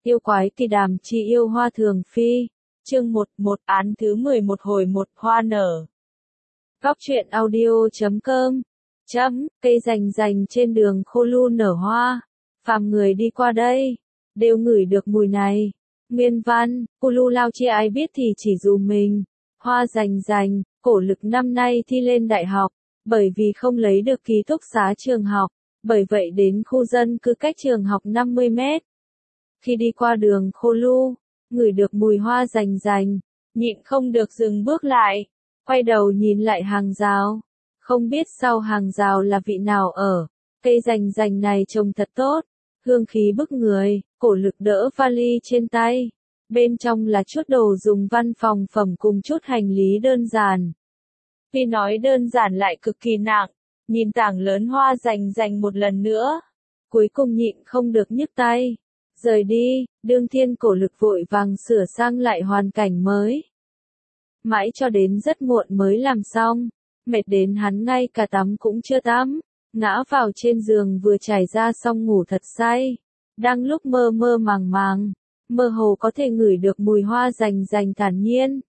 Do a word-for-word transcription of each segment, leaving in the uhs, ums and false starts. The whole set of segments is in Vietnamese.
Yêu quái kỳ đàm chi yêu hoa thường phi. Chương một một án thứ mười một hồi một hoa nở. Góc truyện audio chấm com. Chấm, cây rành rành trên đường khô lu nở hoa. Phàm người đi qua đây, đều ngửi được mùi này. Nguyên văn, khô lu lao chi ai biết thì chỉ dù mình. Hoa rành rành, cổ lực năm nay thi lên đại học, bởi vì không lấy được ký túc xá trường học, bởi vậy đến khu dân cư cách trường học năm mươi mét. Khi đi qua đường khô lu, ngửi được mùi hoa rành rành, nhịn không được dừng bước lại, quay đầu nhìn lại hàng rào. Không biết sau hàng rào là vị nào ở, cây rành rành này trông thật tốt, hương khí bức người, cổ lực đỡ vali trên tay. Bên trong là chút đồ dùng văn phòng phẩm cùng chút hành lý đơn giản. Tuy nói đơn giản lại cực kỳ nặng, nhìn tảng lớn hoa rành rành một lần nữa, cuối cùng nhịn không được nhức tay. Rời đi, đương thiên cổ lực vội vàng sửa sang lại hoàn cảnh mới. Mãi cho đến rất muộn mới làm xong, mệt đến hắn ngay cả tắm cũng chưa tắm, ngã vào trên giường vừa trải ra xong ngủ thật say. Đang lúc mơ mơ màng màng, mơ hồ có thể ngửi được mùi hoa rành rành thản nhiên.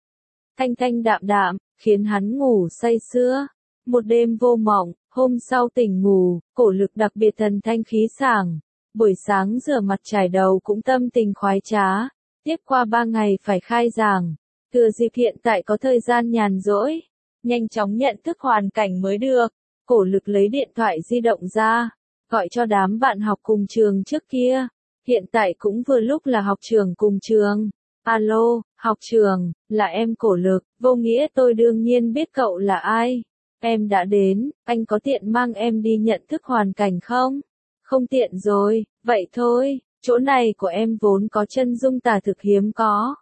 Thanh thanh đạm đạm, khiến hắn ngủ say sưa. Một đêm vô mộng, hôm sau tỉnh ngủ, cổ lực đặc biệt thần thanh khí sảng. Buổi sáng rửa mặt trải đầu cũng tâm tình khoái trá. Tiếp qua ba ngày phải khai giảng. Thừa dịp hiện tại có thời gian nhàn rỗi, nhanh chóng nhận thức hoàn cảnh mới được. Cổ lực lấy điện thoại di động ra, gọi cho đám bạn học cùng trường trước kia. Hiện tại cũng vừa lúc là học trường cùng trường. Alo, học trường, là em cổ lực, vô nghĩa tôi đương nhiên biết cậu là ai. Em đã đến, anh có tiện mang em đi nhận thức hoàn cảnh không? Không tiện rồi, vậy thôi, chỗ này của em vốn có chân dung tả thực hiếm có.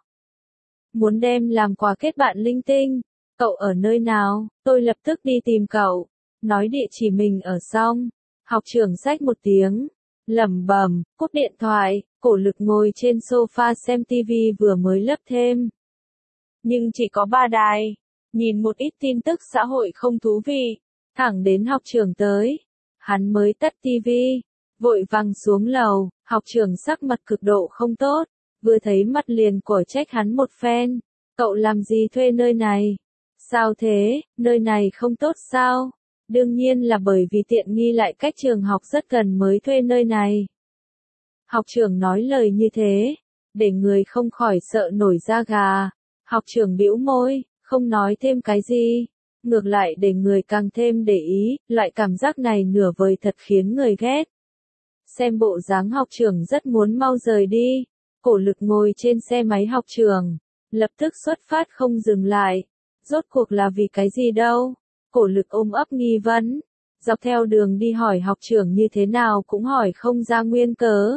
Muốn đem làm quà kết bạn linh tinh, cậu ở nơi nào, tôi lập tức đi tìm cậu. Nói địa chỉ mình ở xong, học trưởng xách một tiếng, lẩm bẩm, cúp điện thoại, cổ lực ngồi trên sofa xem tivi vừa mới lắp thêm. Nhưng chỉ có ba đài, nhìn một ít tin tức xã hội không thú vị, thẳng đến học trưởng tới, hắn mới tắt tivi, vội vàng xuống lầu, học trưởng sắc mặt cực độ không tốt, vừa thấy mặt liền cổ trách hắn một phen, cậu làm gì thuê nơi này? Sao thế, nơi này không tốt sao? Đương nhiên là bởi vì tiện nghi lại cách trường học rất gần mới thuê nơi này. Học trưởng nói lời như thế, để người không khỏi sợ nổi da gà. Học trưởng bĩu môi, không nói thêm cái gì, ngược lại để người càng thêm để ý, loại cảm giác này nửa vời thật khiến người ghét. Xem bộ dáng học trưởng rất muốn mau rời đi, cổ lực ngồi trên xe máy học trường, lập tức xuất phát không dừng lại. Rốt cuộc là vì cái gì đâu? Cổ lực ôm ấp nghi vấn, dọc theo đường đi hỏi học trưởng như thế nào cũng hỏi không ra nguyên cớ.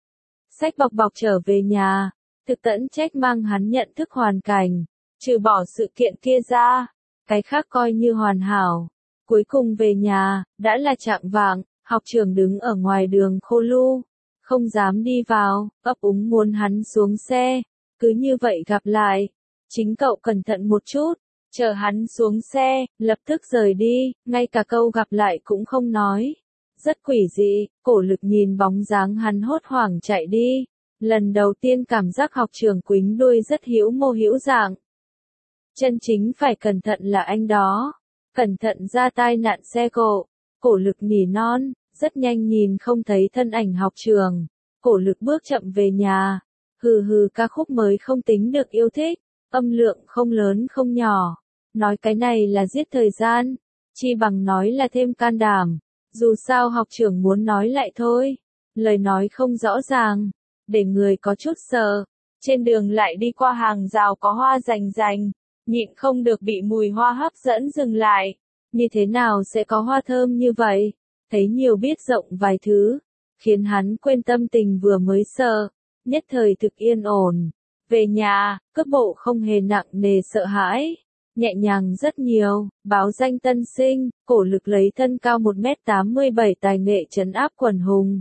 Xách bọc bọc trở về nhà, thực tẫn trách mang hắn nhận thức hoàn cảnh, trừ bỏ sự kiện kia ra, cái khác coi như hoàn hảo. Cuối cùng về nhà, đã là chạng vạng, học trưởng đứng ở ngoài đường khô lu, không dám đi vào, ấp úng muốn hắn xuống xe, cứ như vậy gặp lại. Chính cậu cẩn thận một chút. Chờ hắn xuống xe, lập tức rời đi, ngay cả câu gặp lại cũng không nói. Rất quỷ dị, cổ lực nhìn bóng dáng hắn hốt hoảng chạy đi. Lần đầu tiên cảm giác học trường quính đuôi rất hữu mô hữu dạng. Chân chính phải cẩn thận là anh đó. Cẩn thận ra tai nạn xe cộ. Cổ lực nỉ non, rất nhanh nhìn không thấy thân ảnh học trường. Cổ lực bước chậm về nhà. Hừ hừ ca khúc mới không tính được yêu thích. Âm lượng không lớn không nhỏ. Nói cái này là giết thời gian, chi bằng nói là thêm can đảm. Dù sao học trưởng muốn nói lại thôi, lời nói không rõ ràng, để người có chút sợ. Trên đường lại đi qua hàng rào có hoa rành rành, nhịn không được bị mùi hoa hấp dẫn dừng lại. Như thế nào sẽ có hoa thơm như vậy? Thấy nhiều biết rộng vài thứ, khiến hắn quên tâm tình vừa mới sợ, nhất thời thực yên ổn. Về nhà, cước bộ không hề nặng nề sợ hãi, nhẹ nhàng rất nhiều. Báo danh tân sinh, cổ lực lấy thân cao một mét tám mươi bảy tài nghệ trấn áp quần hùng.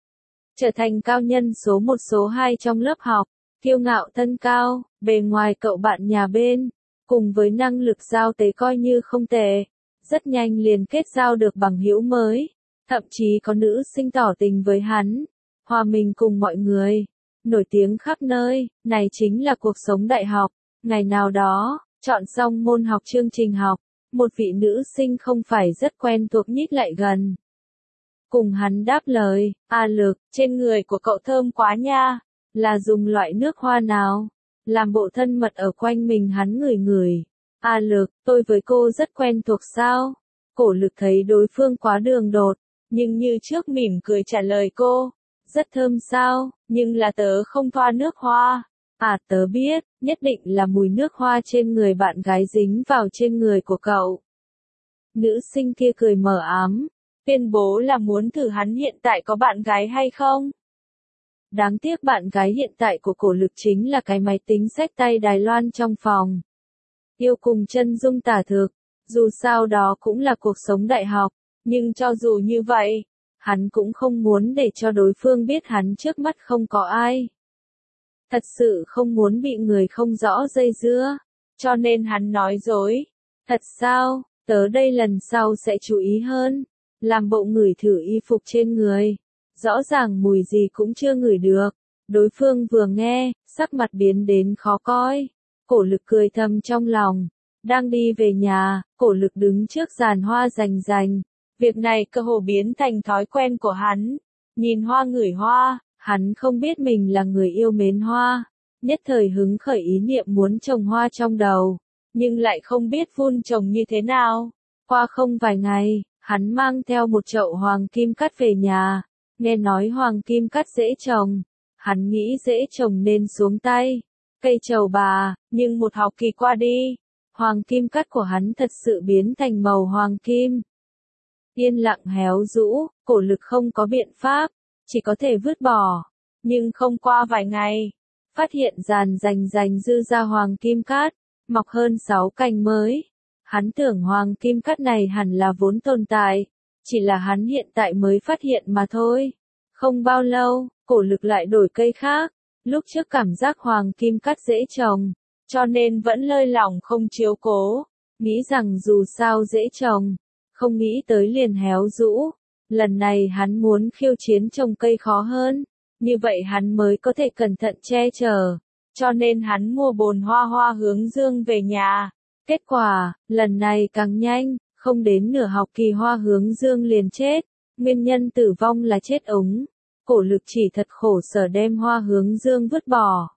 Trở thành cao nhân số một số hai trong lớp học, kiêu ngạo thân cao, bề ngoài cậu bạn nhà bên, cùng với năng lực giao tế coi như không tệ. Rất nhanh liền kết giao được bằng hữu mới, thậm chí có nữ sinh tỏ tình với hắn, hòa mình cùng mọi người. nổi tiếng khắp nơi, này chính là cuộc sống đại học. Ngày nào đó, chọn xong môn học chương trình học, một vị nữ sinh không phải rất quen thuộc nhích lại gần. Cùng hắn đáp lời, A Lực, trên người của cậu thơm quá nha, là dùng loại nước hoa nào? Làm bộ thân mật ở quanh mình hắn ngửi ngửi. A Lực, tôi với cô rất quen thuộc sao? Cổ Lực thấy đối phương quá đường đột, nhưng như trước mỉm cười trả lời cô. Rất thơm sao, nhưng là tớ không thoa nước hoa. À tớ biết, nhất định là mùi nước hoa trên người bạn gái dính vào trên người của cậu. Nữ sinh kia cười mờ ám, tuyên bố là muốn thử hắn hiện tại có bạn gái hay không. Đáng tiếc bạn gái hiện tại của Cổ Lực chính là cái máy tính xách tay Đài Loan trong phòng. Yêu cùng chân dung tả thực, dù sao đó cũng là cuộc sống đại học, nhưng cho dù như vậy, hắn cũng không muốn để cho đối phương biết hắn trước mắt không có ai. Thật sự không muốn bị người không rõ dây dưa, cho nên hắn nói dối. Thật sao, tớ đây lần sau sẽ chú ý hơn, làm bộ ngửi thử y phục trên người. Rõ ràng mùi gì cũng chưa ngửi được. Đối phương vừa nghe, sắc mặt biến đến khó coi. Cổ Lực cười thầm trong lòng. Đang đi về nhà, Cổ Lực đứng trước giàn hoa rành rành. Việc này cơ hồ biến thành thói quen của hắn. Nhìn hoa ngửi hoa, hắn không biết mình là người yêu mến hoa. Nhất thời hứng khởi ý niệm muốn trồng hoa trong đầu, nhưng lại không biết vun trồng như thế nào. Qua không vài ngày, hắn mang theo một chậu hoàng kim cắt về nhà. Nghe nói hoàng kim cắt dễ trồng, hắn nghĩ dễ trồng nên xuống tay. Cây trầu bà, nhưng một học kỳ qua đi, hoàng kim cắt của hắn thật sự biến thành màu hoàng kim. Yên lặng héo rũ, Cổ Lực không có biện pháp, chỉ có thể vứt bỏ. Nhưng không qua vài ngày, phát hiện giàn rành rành dư ra hoàng kim cát, mọc hơn sáu cành mới. Hắn tưởng hoàng kim cát này hẳn là vốn tồn tại, chỉ là hắn hiện tại mới phát hiện mà thôi. Không bao lâu, Cổ Lực lại đổi cây khác. Lúc trước cảm giác hoàng kim cát dễ trồng, cho nên vẫn lơi lỏng không chiếu cố, nghĩ rằng dù sao dễ trồng, không nghĩ tới liền héo rũ. Lần này hắn muốn khiêu chiến trồng cây khó hơn, như vậy hắn mới có thể cẩn thận che chở, cho nên hắn mua bồn hoa hoa hướng dương về nhà. Kết quả, lần này càng nhanh, không đến nửa học kỳ hoa hướng dương liền chết, nguyên nhân tử vong là chết ống. Cổ Lực chỉ thật khổ sở đem hoa hướng dương vứt bỏ.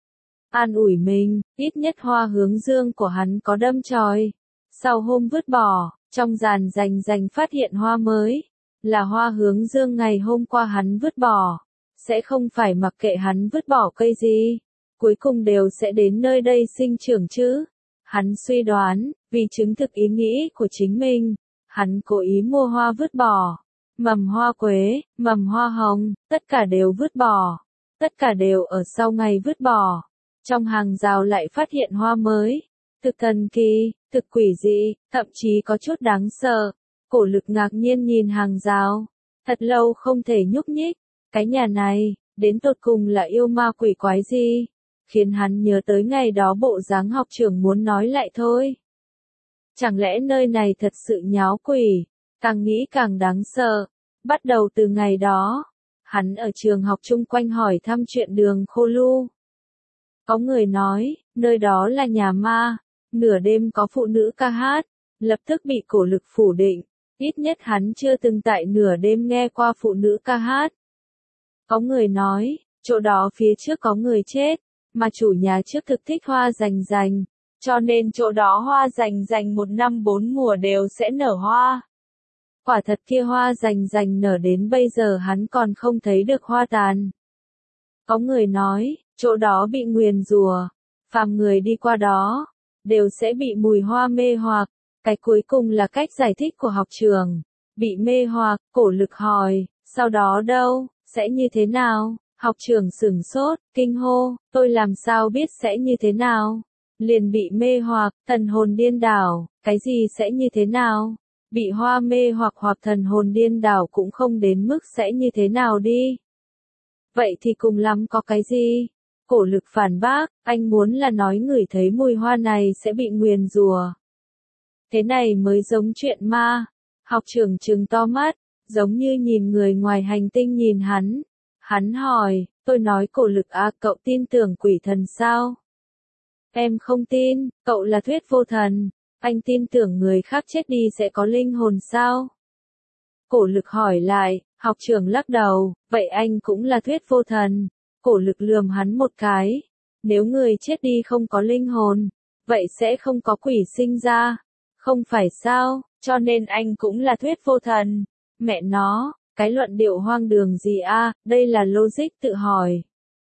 An ủi mình, ít nhất hoa hướng dương của hắn có đâm chồi. Sau hôm vứt bỏ, trong giàn rành rành phát hiện hoa mới, là hoa hướng dương ngày hôm qua hắn vứt bỏ. Sẽ không phải mặc kệ hắn vứt bỏ cây gì, cuối cùng đều sẽ đến nơi đây sinh trưởng chứ. Hắn suy đoán, vì chứng thực ý nghĩ của chính mình, hắn cố ý mua hoa vứt bỏ. Mầm hoa quế, mầm hoa hồng, tất cả đều vứt bỏ. Tất cả đều ở sau ngày vứt bỏ. Trong hàng rào lại phát hiện hoa mới. Thực thần kỳ, thực quỷ dị, thậm chí có chút đáng sợ. Cổ Lực ngạc nhiên nhìn hàng rào. Thật lâu không thể nhúc nhích. Cái nhà này, đến tột cùng là yêu ma quỷ quái gì? Khiến hắn nhớ tới ngày đó bộ dáng học trưởng muốn nói lại thôi. Chẳng lẽ nơi này thật sự nháo quỷ? Càng nghĩ càng đáng sợ. Bắt đầu từ ngày đó, hắn ở trường học chung quanh hỏi thăm chuyện đường Khô Lu. Có người nói, nơi đó là nhà ma, nửa đêm có phụ nữ ca hát, lập tức bị Cổ Lực phủ định, ít nhất hắn chưa từng tại nửa đêm nghe qua phụ nữ ca hát. Có người nói, chỗ đó phía trước có người chết, mà chủ nhà trước thực thích hoa rành rành, cho nên chỗ đó hoa rành rành một năm bốn mùa đều sẽ nở hoa. Quả thật kia hoa rành rành nở đến bây giờ hắn còn không thấy được hoa tàn. Có người nói, chỗ đó bị nguyền rủa, phàm người đi qua đó, đều sẽ bị mùi hoa mê hoặc. Cái cuối cùng là cách giải thích của học trường. Bị mê hoặc, Cổ Lực hỏi, sau đó đâu, sẽ như thế nào? Học trưởng sửng sốt, kinh hô, tôi làm sao biết sẽ như thế nào? Liền bị mê hoặc, thần hồn điên đảo, cái gì sẽ như thế nào? Bị hoa mê hoặc hoặc thần hồn điên đảo cũng không đến mức sẽ như thế nào đi. Vậy thì cùng lắm có cái gì? Cổ Lực phản bác, anh muốn là nói người thấy mùi hoa này sẽ bị nguyền rủa. Thế này mới giống chuyện ma. Học trưởng trừng to mắt, giống như nhìn người ngoài hành tinh nhìn hắn. Hắn hỏi, Tôi nói cổ lực à, cậu tin tưởng quỷ thần sao? Em không tin, cậu là thuyết vô thần. Anh tin tưởng người khác chết đi sẽ có linh hồn sao? Cổ lực hỏi lại, học trưởng lắc đầu, vậy anh cũng là thuyết vô thần. Cổ lực lườm hắn một cái. Nếu người chết đi không có linh hồn, vậy sẽ không có quỷ sinh ra. Không phải sao, cho nên anh cũng là thuyết vô thần. Mẹ nó, cái luận điệu hoang đường gì a, đây là logic tự hỏi.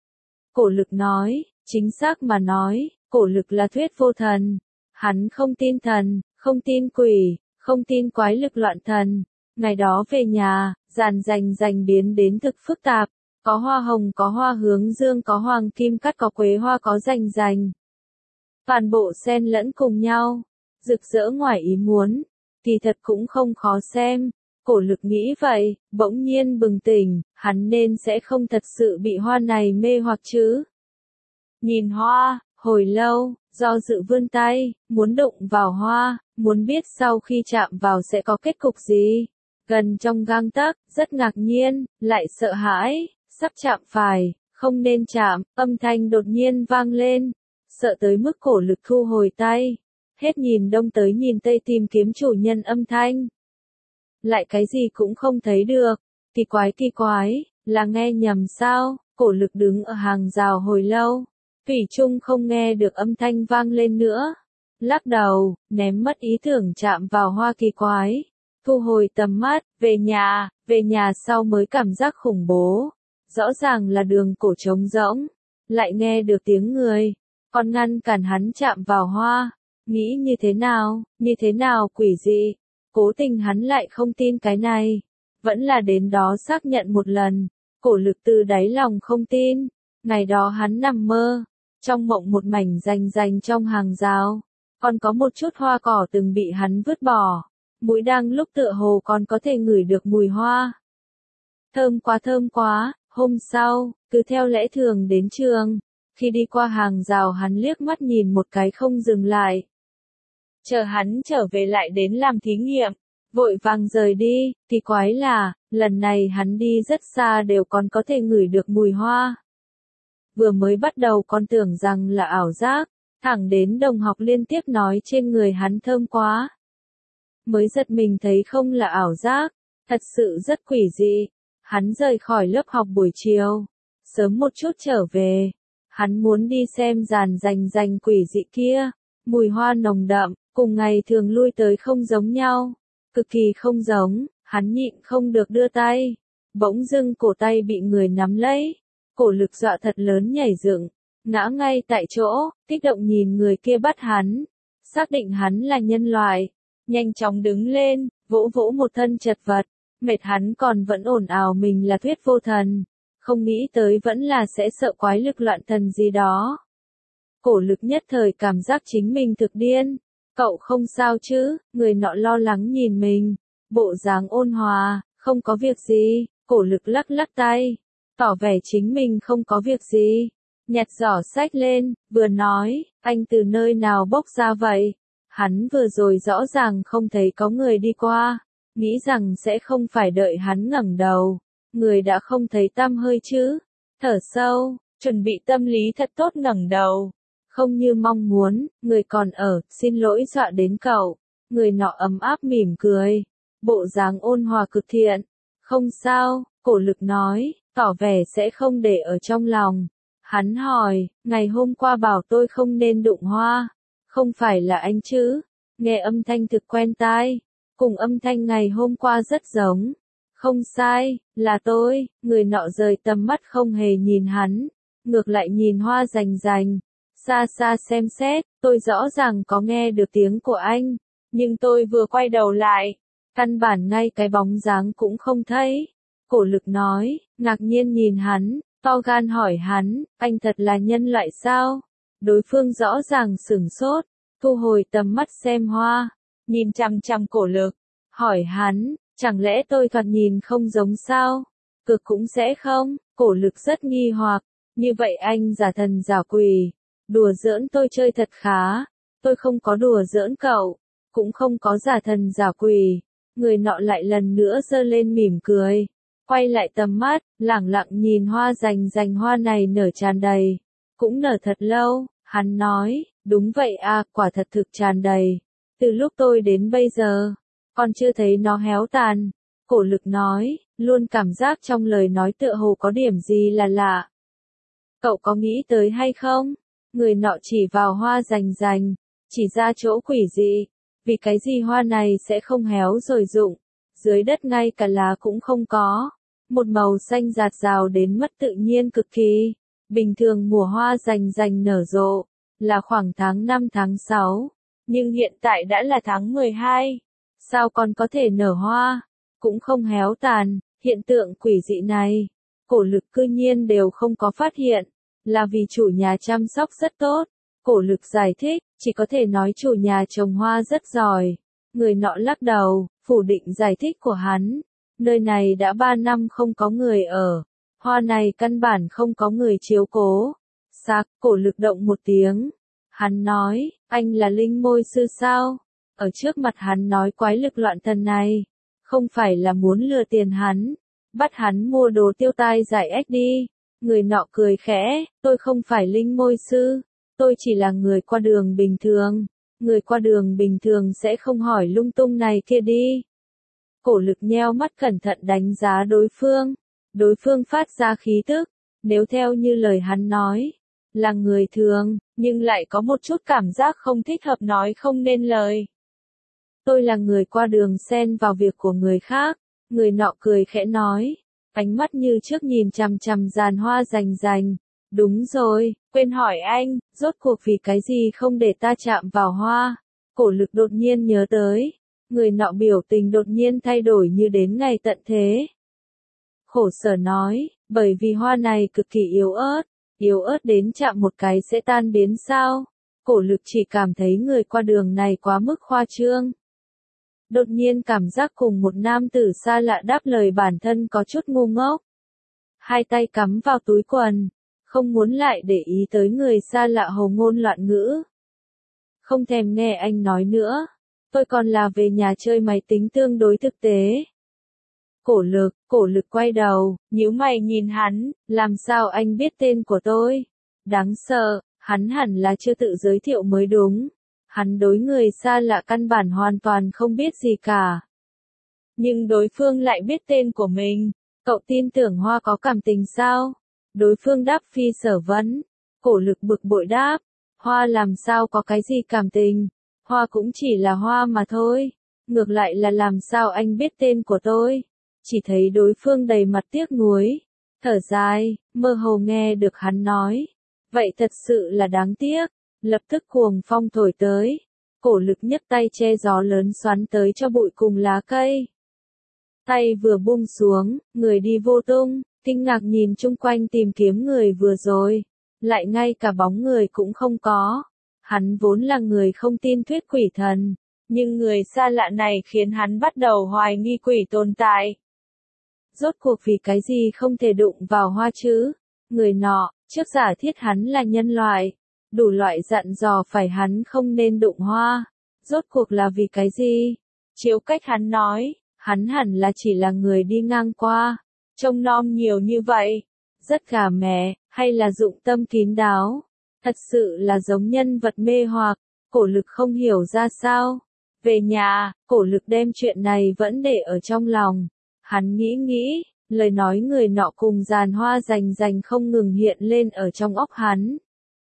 Cổ lực nói, chính xác mà nói, cổ lực là thuyết vô thần. Hắn không tin thần, không tin quỷ, không tin quái lực loạn thần. Ngày đó về nhà, dàn dành dành biến đến thực phức tạp. Có hoa hồng, có hoa hướng dương, có hoàng kim cắt, có quế hoa, có dành dành. Toàn bộ xen lẫn cùng nhau, rực rỡ ngoài ý muốn, kỳ thật cũng không khó xem. Cổ lực nghĩ vậy, bỗng nhiên bừng tỉnh, hắn nên sẽ không thật sự bị hoa này mê hoặc chứ. Nhìn hoa, hồi lâu, do dự vươn tay, muốn đụng vào hoa, muốn biết sau khi chạm vào sẽ có kết cục gì. Gần trong gang tấc, rất ngạc nhiên, lại sợ hãi, sắp chạm phải, không nên chạm, âm thanh đột nhiên vang lên. Sợ tới mức cổ lực thu hồi tay, hết nhìn đông tới nhìn tây tìm kiếm chủ nhân âm thanh. Lại cái gì cũng không thấy được, kỳ quái kỳ quái, là nghe nhầm sao? Cổ lực đứng ở hàng rào hồi lâu, thủy chung không nghe được âm thanh vang lên nữa. Lắc đầu, ném mất ý tưởng chạm vào hoa kỳ quái, thu hồi tầm mắt, về nhà, về nhà sau mới cảm giác khủng bố. Rõ ràng là đường cổ trống rỗng, lại nghe được tiếng người, còn ngăn cản hắn chạm vào hoa. Nghĩ như thế nào, như thế nào quỷ dị, cố tình hắn lại không tin cái này. Vẫn là đến đó xác nhận một lần, cổ lực từ đáy lòng không tin. Ngày đó hắn nằm mơ, trong mộng một mảnh rành rành trong hàng rào, còn có một chút hoa cỏ từng bị hắn vứt bỏ. Mũi đang lúc tựa hồ còn có thể ngửi được mùi hoa. Thơm quá thơm quá, hôm sau, cứ theo lẽ thường đến trường. Khi đi qua hàng rào hắn liếc mắt nhìn một cái không dừng lại. Chờ hắn trở về lại đến làm thí nghiệm, vội vàng rời đi, kỳ quái là, lần này hắn đi rất xa đều còn có thể ngửi được mùi hoa. Vừa mới bắt đầu còn tưởng rằng là ảo giác, thẳng đến đồng học liên tiếp nói trên người hắn thơm quá. Mới giật mình thấy không là ảo giác, thật sự rất quỷ dị. Hắn rời khỏi lớp học buổi chiều, sớm một chút trở về. Hắn muốn đi xem dàn dành dành quỷ dị kia, mùi hoa nồng đậm, cùng ngày thường lui tới không giống nhau, cực kỳ không giống, hắn nhịn không được đưa tay. Bỗng dưng cổ tay bị người nắm lấy, cổ lực dọa thật lớn nhảy dựng, ngã ngay tại chỗ, kích động nhìn người kia bắt hắn, xác định hắn là nhân loại, nhanh chóng đứng lên, vỗ vỗ một thân chật vật, mệt hắn còn vẫn ồn ào mình là thuyết vô thần. Không nghĩ tới vẫn là sẽ sợ quái lực loạn thần gì đó. Cổ lực nhất thời cảm giác chính mình thực điên. Cậu không sao chứ? Người nọ lo lắng nhìn mình. Bộ dáng ôn hòa, không có việc gì. Cổ lực lắc lắc tay, tỏ vẻ chính mình không có việc gì. Nhặt giỏ sách lên, vừa nói, anh từ nơi nào bốc ra vậy? Hắn vừa rồi rõ ràng không thấy có người đi qua. Nghĩ rằng sẽ không phải đợi hắn ngẩng đầu. Người đã không thấy tăm hơi chứ. Thở sâu, chuẩn bị tâm lý thật tốt ngẩng đầu. Không như mong muốn, người còn ở, xin lỗi dọa đến cậu. Người nọ ấm áp mỉm cười. Bộ dáng ôn hòa cực thiện. Không sao, cổ lực nói, tỏ vẻ sẽ không để ở trong lòng. Hắn hỏi, ngày hôm qua bảo tôi không nên đụng hoa. Không phải là anh chứ? Nghe âm thanh thực quen tai. Cùng âm thanh ngày hôm qua rất giống. Không sai, là tôi. Người nọ rời tầm mắt không hề nhìn hắn, ngược lại nhìn hoa rành rành. Xa xa xem xét, tôi rõ ràng có nghe được tiếng của anh, nhưng tôi vừa quay đầu lại, căn bản ngay cái bóng dáng cũng không thấy. Cổ lực nói, ngạc nhiên nhìn hắn, to gan hỏi hắn, anh thật là nhân loại sao? Đối phương rõ ràng sửng sốt, thu hồi tầm mắt xem hoa, nhìn chằm chằm cổ lực, hỏi hắn, chẳng lẽ tôi thoạt nhìn không giống sao? Cực cũng sẽ không. Cổ lực rất nghi hoặc, như vậy anh giả thần giả quỷ, đùa giỡn tôi chơi thật khá. Tôi không có đùa giỡn cậu, cũng không có giả thần giả quỷ. Người nọ lại lần nữa giơ lên mỉm cười, quay lại tầm mắt, lẳng lặng nhìn hoa rành rành hoa này nở tràn đầy. Cũng nở thật lâu, hắn nói, đúng vậy à, quả thật thực tràn đầy. Từ lúc tôi đến bây giờ, còn chưa thấy nó héo tàn. Cổ Lực nói, luôn cảm giác trong lời nói tựa hồ có điểm gì là lạ. Cậu có nghĩ tới hay không? Người nọ chỉ vào hoa rành rành, chỉ ra chỗ quỷ dị. Vì cái gì hoa này sẽ không héo rồi rụng? Dưới đất ngay cả lá cũng không có. Một màu xanh rạt rào đến mất tự nhiên cực kỳ. Bình thường mùa hoa rành rành nở rộ, là khoảng tháng năm tháng sáu. Nhưng hiện tại đã là tháng mười hai. Sao còn có thể nở hoa? Cũng không héo tàn, hiện tượng quỷ dị này. Cổ Lực cư nhiên đều không có phát hiện. Là vì chủ nhà chăm sóc rất tốt. Cổ Lực giải thích, chỉ có thể nói chủ nhà trồng hoa rất giỏi. Người nọ lắc đầu, phủ định giải thích của hắn. Nơi này đã ba năm không có người ở. Hoa này căn bản không có người chiếu cố. Sạc, Cổ Lực động một tiếng. Hắn nói, anh là linh môi sư sao? Ở trước mặt hắn nói quái lực loạn thần này. Không phải là muốn lừa tiền hắn. Bắt hắn mua đồ tiêu tai giải ếch đi. Người nọ cười khẽ, tôi không phải linh môi sư. Tôi chỉ là người qua đường bình thường. Người qua đường bình thường sẽ không hỏi lung tung này kia đi. Cổ Lực nheo mắt cẩn thận đánh giá đối phương. Đối phương phát ra khí tức. Nếu theo như lời hắn nói, là người thường, nhưng lại có một chút cảm giác không thích hợp nói không nên lời. Tôi là người qua đường xen vào việc của người khác. Người nọ cười khẽ nói. Ánh mắt như trước nhìn chằm chằm giàn hoa rành rành. Đúng rồi, quên hỏi anh, rốt cuộc vì cái gì không để ta chạm vào hoa? Cổ Lực đột nhiên nhớ tới. Người nọ biểu tình đột nhiên thay đổi như đến ngày tận thế. Khổ sở nói, bởi vì hoa này cực kỳ yếu ớt. Yếu ớt đến chạm một cái sẽ tan biến sao? Cổ Lực chỉ cảm thấy người qua đường này quá mức khoa trương. Đột nhiên cảm giác cùng một nam tử xa lạ đáp lời bản thân có chút ngu ngốc. Hai tay cắm vào túi quần, không muốn lại để ý tới người xa lạ hồ ngôn loạn ngữ. Không thèm nghe anh nói nữa, tôi còn là về nhà chơi máy tính tương đối thực tế. Cổ Lực, Cổ Lực quay đầu, nhíu mày nhìn hắn, làm sao anh biết tên của tôi? Đáng sợ, hắn hẳn là chưa tự giới thiệu mới đúng. Hắn đối người xa lạ căn bản hoàn toàn không biết gì cả. Nhưng đối phương lại biết tên của mình. Cậu tin tưởng hoa có cảm tình sao? Đối phương đáp phi sở vấn. Cổ Lực bực bội đáp. Hoa làm sao có cái gì cảm tình? Hoa cũng chỉ là hoa mà thôi. Ngược lại là làm sao anh biết tên của tôi? Chỉ thấy đối phương đầy mặt tiếc nuối. Thở dài, mơ hồ nghe được hắn nói. Vậy thật sự là đáng tiếc. Lập tức cuồng phong thổi tới. Cổ Lực nhấc tay che gió lớn xoắn tới cho bụi cùng lá cây. Tay vừa buông xuống, người đi vô tung, kinh ngạc nhìn chung quanh tìm kiếm người vừa rồi. Lại ngay cả bóng người cũng không có. Hắn vốn là người không tin thuyết quỷ thần. Nhưng người xa lạ này khiến hắn bắt đầu hoài nghi quỷ tồn tại. Rốt cuộc vì cái gì không thể đụng vào hoa chứ? Người nọ, trước giả thiết hắn là nhân loại. Đủ loại dặn dò phải hắn không nên đụng hoa. Rốt cuộc là vì cái gì? Chiếu cách hắn nói, hắn hẳn là chỉ là người đi ngang qua. Trông nom nhiều như vậy. Rất gà mẹ, hay là dụng tâm kín đáo. Thật sự là giống nhân vật mê hoặc. Cổ Lực không hiểu ra sao. Về nhà, Cổ Lực đem chuyện này vẫn để ở trong lòng. Hắn nghĩ nghĩ, lời nói người nọ cùng giàn hoa rành rành không ngừng hiện lên ở trong óc hắn.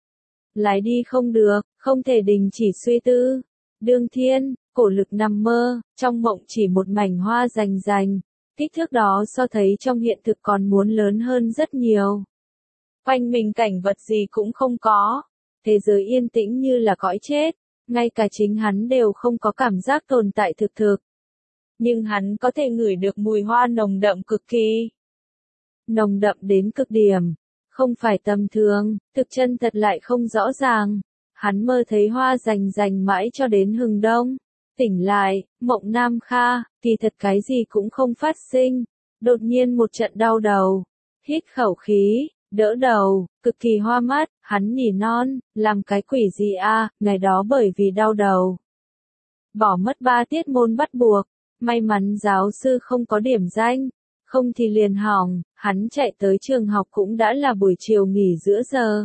Lái đi không được, không thể đình chỉ suy tư. Đương thiên, Cổ Lực nằm mơ, trong mộng chỉ một mảnh hoa rành rành. Kích thước đó so thấy trong hiện thực còn muốn lớn hơn rất nhiều. Quanh mình cảnh vật gì cũng không có. Thế giới yên tĩnh như là cõi chết. Ngay cả chính hắn đều không có cảm giác tồn tại thực thực. Nhưng hắn có thể ngửi được mùi hoa nồng đậm cực kỳ. Nồng đậm đến cực điểm. Không phải tầm thường, thực chân thật lại không rõ ràng. Hắn mơ thấy hoa rành rành mãi cho đến hừng đông. Tỉnh lại, mộng Nam Kha, kỳ thật cái gì cũng không phát sinh. Đột nhiên một trận đau đầu. Hít khẩu khí, đỡ đầu, cực kỳ hoa mắt, hắn nỉ non, làm cái quỷ gì a? Ngày đó bởi vì đau đầu. Bỏ mất ba tiết môn bắt buộc. May mắn giáo sư không có điểm danh. không thì liền hỏng, hắn chạy tới trường học cũng đã là buổi chiều nghỉ giữa giờ.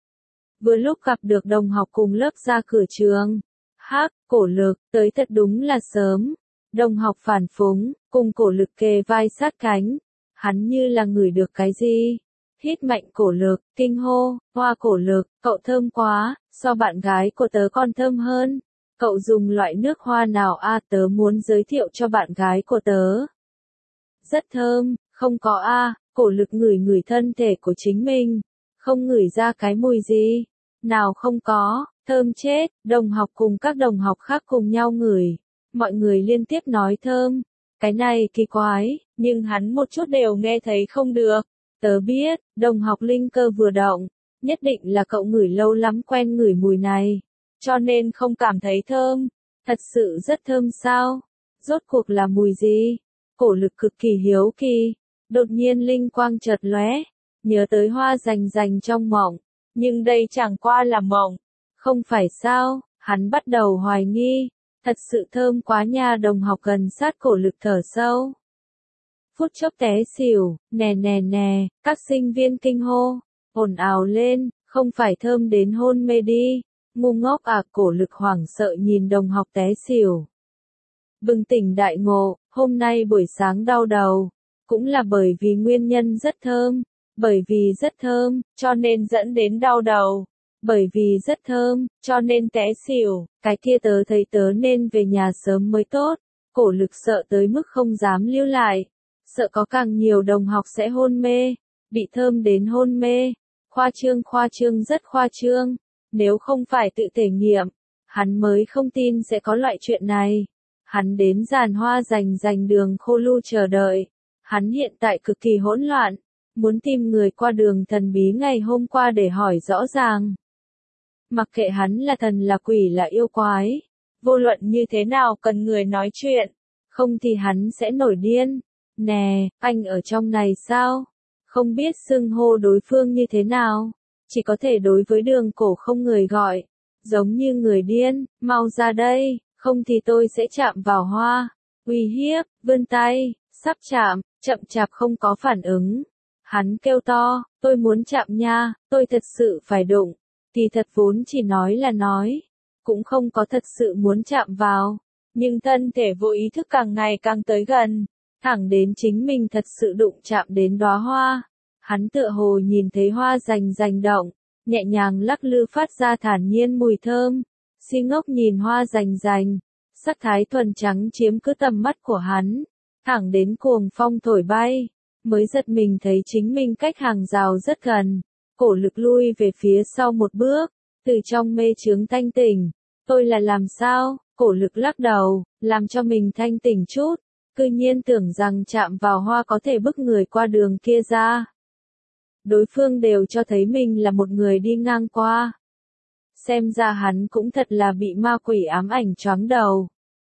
Vừa lúc gặp được đồng học cùng lớp ra cửa trường. Hắc, Cổ Lực, tới thật đúng là sớm. Đồng học phản phúng, cùng Cổ Lực kề vai sát cánh. Hắn như là ngửi được cái gì. Hít mạnh Cổ Lực, kinh hô, hoa Cổ Lực, cậu thơm quá, so bạn gái của tớ còn thơm hơn. Cậu dùng loại nước hoa nào a à, tớ muốn giới thiệu cho bạn gái của tớ. Rất thơm, không có a à, Cổ Lực ngửi ngửi thân thể của chính mình. Không ngửi ra cái mùi gì. Nào không có, thơm chết, đồng học cùng các đồng học khác cùng nhau ngửi. Mọi người liên tiếp nói thơm. Cái này kỳ quái, nhưng hắn một chút đều nghe thấy không được. Tớ biết, đồng học linh cơ vừa động. Nhất định là cậu ngửi lâu lắm quen ngửi mùi này. Cho nên không cảm thấy thơm. Thật sự rất thơm sao? Rốt cuộc là mùi gì? Cổ Lực cực kỳ hiếu kỳ. Đột nhiên linh quang chợt lóe. Nhớ tới hoa rành rành trong mộng. Nhưng đây chẳng qua là mộng. Không phải sao, hắn bắt đầu hoài nghi. Thật sự thơm quá nha, đồng học gần sát Cổ Lực thở sâu. Phút chốc té xỉu, nè nè nè, các sinh viên kinh hô, ồn ào lên, không phải thơm đến hôn mê đi. Ngu ngốc à, Cổ Lực hoảng sợ nhìn đồng học té xỉu. Bừng tỉnh đại ngộ, hôm nay buổi sáng đau đầu, cũng là bởi vì nguyên nhân rất thơm. Bởi vì rất thơm, cho nên dẫn đến đau đầu. Bởi vì rất thơm, cho nên té xỉu. Cái kia tớ thấy tớ nên về nhà sớm mới tốt. Cổ Lực sợ tới mức không dám lưu lại. Sợ có càng nhiều đồng học sẽ hôn mê. Bị thơm đến hôn mê. Khoa trương khoa trương rất khoa trương. Nếu không phải tự thể nghiệm, hắn mới không tin sẽ có loại chuyện này. Hắn đến giàn hoa rành rành đường Khô Lu chờ đợi. Hắn hiện tại cực kỳ hỗn loạn. Muốn tìm người qua đường thần bí ngày hôm qua để hỏi rõ ràng. Mặc kệ hắn là thần là quỷ là yêu quái. Vô luận như thế nào cần người nói chuyện. Không thì hắn sẽ nổi điên. Nè, anh ở trong này sao? Không biết xưng hô đối phương như thế nào. Chỉ có thể đối với đường Cổ không người gọi. Giống như người điên, mau ra đây, không thì tôi sẽ chạm vào hoa. Uy hiếp, vươn tay, sắp chạm, chậm chạp không có phản ứng. Hắn kêu to, tôi muốn chạm nha, tôi thật sự phải đụng. Kỳ thật vốn chỉ nói là nói, cũng không có thật sự muốn chạm vào. Nhưng thân thể vô ý thức càng ngày càng tới gần, thẳng đến chính mình thật sự đụng chạm đến đóa hoa. Hắn tựa hồ nhìn thấy hoa rành rành động, nhẹ nhàng lắc lư phát ra thản nhiên mùi thơm. Si ngốc nhìn hoa rành rành, sắc thái thuần trắng chiếm cứ tầm mắt của hắn, thẳng đến cuồng phong thổi bay. Mới giật mình thấy chính mình cách hàng rào rất gần. Cổ Lực lui về phía sau một bước, từ trong mê chướng thanh tỉnh. Tôi là làm sao? Cổ Lực lắc đầu, làm cho mình thanh tỉnh chút. Cư nhiên tưởng rằng chạm vào hoa có thể bức người qua đường kia ra. Đối phương đều cho thấy mình là một người đi ngang qua. Xem ra hắn cũng thật là bị ma quỷ ám ảnh choáng đầu.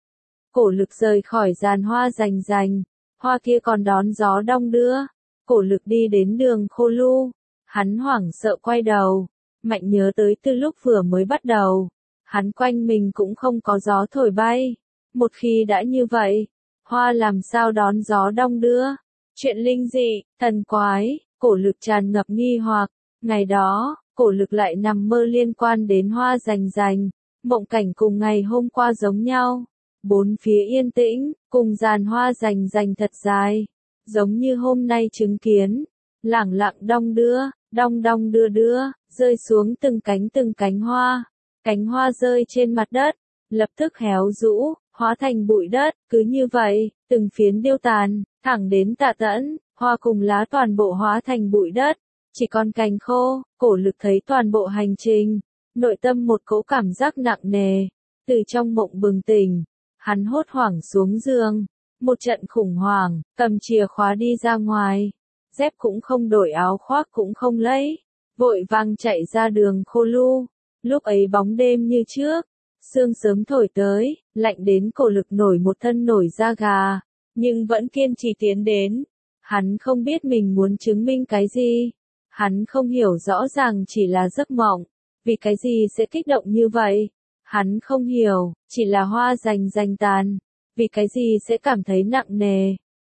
Cổ Lực rời khỏi giàn hoa rành rành. Hoa kia còn đón gió đong đưa. Cổ Lực đi đến đường Khô Lu. Hắn hoảng sợ quay đầu. Mạnh nhớ tới từ lúc vừa mới bắt đầu. Hắn quanh mình cũng không có gió thổi bay. Một khi đã như vậy, hoa làm sao đón gió đong đưa? Chuyện linh dị, thần quái, Cổ Lực tràn ngập nghi hoặc. Ngày đó, Cổ Lực lại nằm mơ liên quan đến hoa rành rành. Mộng cảnh cùng ngày hôm qua giống nhau. Bốn phía yên tĩnh, cùng giàn hoa rành rành thật dài. Giống như hôm nay chứng kiến. Lẳng lặng đong đưa, đong đong đưa đưa, rơi xuống từng cánh từng cánh hoa. Cánh hoa rơi trên mặt đất, lập tức héo rũ, hóa thành bụi đất. Cứ như vậy, từng phiến điêu tàn, thẳng đến Tạ Tẫn, hoa cùng lá toàn bộ hóa thành bụi đất. Chỉ còn cành khô. Cổ Lực thấy toàn bộ hành trình. Nội tâm một cỗ cảm giác nặng nề. Từ trong mộng bừng tỉnh. Hắn hốt hoảng xuống giường, một trận khủng hoảng, cầm chìa khóa đi ra ngoài, dép cũng không đổi áo khoác cũng không lấy, vội vàng chạy ra đường Khô Lu. Lúc ấy bóng đêm như trước, sương sớm thổi tới, lạnh đến Cổ Lực nổi một thân nổi da gà, nhưng vẫn kiên trì tiến đến. Hắn không biết mình muốn chứng minh cái gì, hắn không hiểu rõ ràng chỉ là giấc mộng, vì cái gì sẽ kích động như vậy. Hắn không hiểu, chỉ là hoa rành rành tàn, vì cái gì sẽ cảm thấy nặng nề.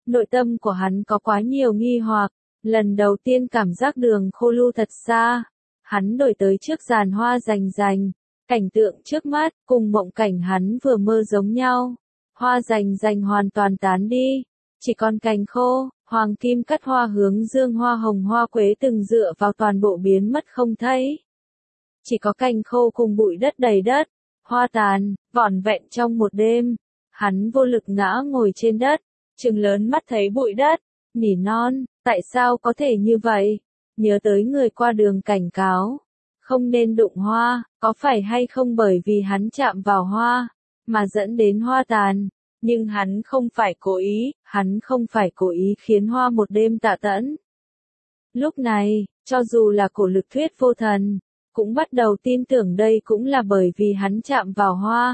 Nội tâm của hắn có quá nhiều nghi hoặc, lần đầu tiên cảm giác đường khô lưu thật xa. Hắn đổi tới trước giàn hoa rành rành, cảnh tượng trước mắt cùng mộng cảnh hắn vừa mơ giống nhau. Hoa rành rành hoàn toàn tán đi, chỉ còn cành khô, hoàng kim cắt hoa hướng dương hoa hồng hoa quế từng dựa vào toàn bộ biến mất không thấy. Chỉ có cành khô cùng bụi đất đầy đất, hoa tàn, vỏn vẹn trong một đêm. Hắn vô lực ngã ngồi trên đất, trừng lớn mắt thấy bụi đất, nỉ non, tại sao có thể như vậy? Nhớ tới người qua đường cảnh cáo, không nên đụng hoa, có phải hay không bởi vì hắn chạm vào hoa, mà dẫn đến hoa tàn. Nhưng hắn không phải cố ý, hắn không phải cố ý khiến hoa một đêm tạ tẫn. Lúc này, cho dù là cổ lực thuyết vô thần, cũng bắt đầu tin tưởng đây cũng là bởi vì hắn chạm vào hoa.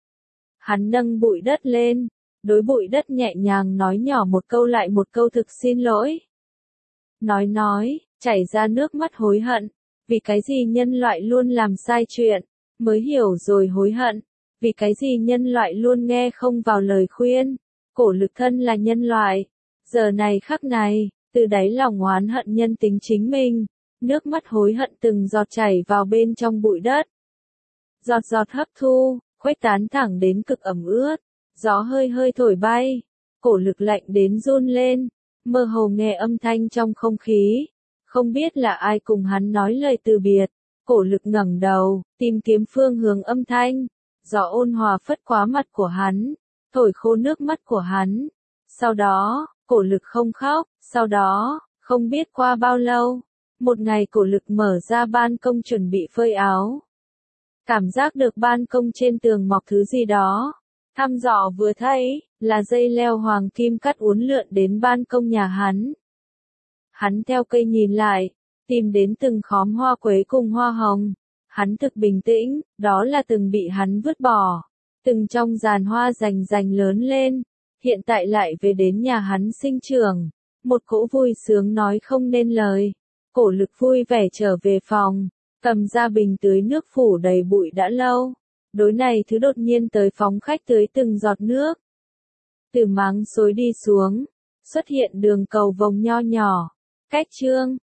Hắn nâng bụi đất lên, đối bụi đất nhẹ nhàng nói nhỏ một câu lại một câu thực xin lỗi. Nói nói, chảy ra nước mắt hối hận, vì cái gì nhân loại luôn làm sai chuyện, mới hiểu rồi hối hận, vì cái gì nhân loại luôn nghe không vào lời khuyên, cổ lực thân là nhân loại, giờ này khắc này, từ đáy lòng oán hận nhân tính chính mình, nước mắt hối hận từng giọt chảy vào bên trong bụi đất. Giọt giọt hấp thu, khuếch tán thẳng đến cực ẩm ướt, gió hơi hơi thổi bay, cổ lực lạnh đến run lên, mơ hồ nghe âm thanh trong không khí, không biết là ai cùng hắn nói lời từ biệt, cổ lực ngẩng đầu, tìm kiếm phương hướng âm thanh, gió ôn hòa phất qua mặt của hắn, thổi khô nước mắt của hắn, sau đó, cổ lực không khóc, sau đó, không biết qua bao lâu, một ngày cổ lực mở ra ban công chuẩn bị phơi áo. Cảm giác được ban công trên tường mọc thứ gì đó. Thăm dò vừa thấy, là dây leo hoàng kim cắt uốn lượn đến ban công nhà hắn. Hắn theo cây nhìn lại, tìm đến từng khóm hoa quế cùng hoa hồng. Hắn thực bình tĩnh, đó là từng bị hắn vứt bỏ. Từng trong giàn hoa rành rành lớn lên, hiện tại lại về đến nhà hắn sinh trưởng. Một cỗ vui sướng nói không nên lời. Cổ lực vui vẻ trở về phòng, cầm ra bình tưới nước phủ đầy bụi đã lâu. Đối này thứ đột nhiên tới phóng khách tưới từng giọt nước. Từ máng xối đi xuống, xuất hiện đường cầu vồng nho nhỏ. Cách chương,